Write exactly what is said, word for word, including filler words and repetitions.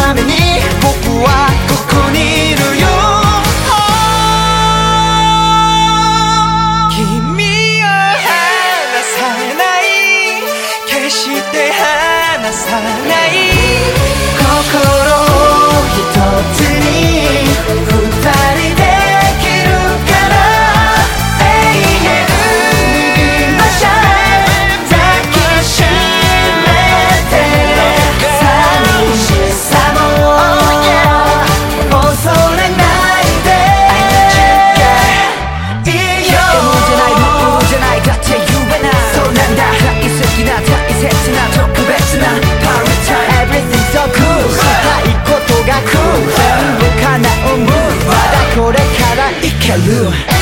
ために僕はここにいるよ。君を離さない決して離さない心を一つに二人できるから永遠にましょう抱きしめて寂しさも恐れないでいいよ。夢じゃない夢じゃないだって言えないそうなんだ大好きな大切な特別な Paradise Everything so cool したいことが cool 全部叶うまだこれからいける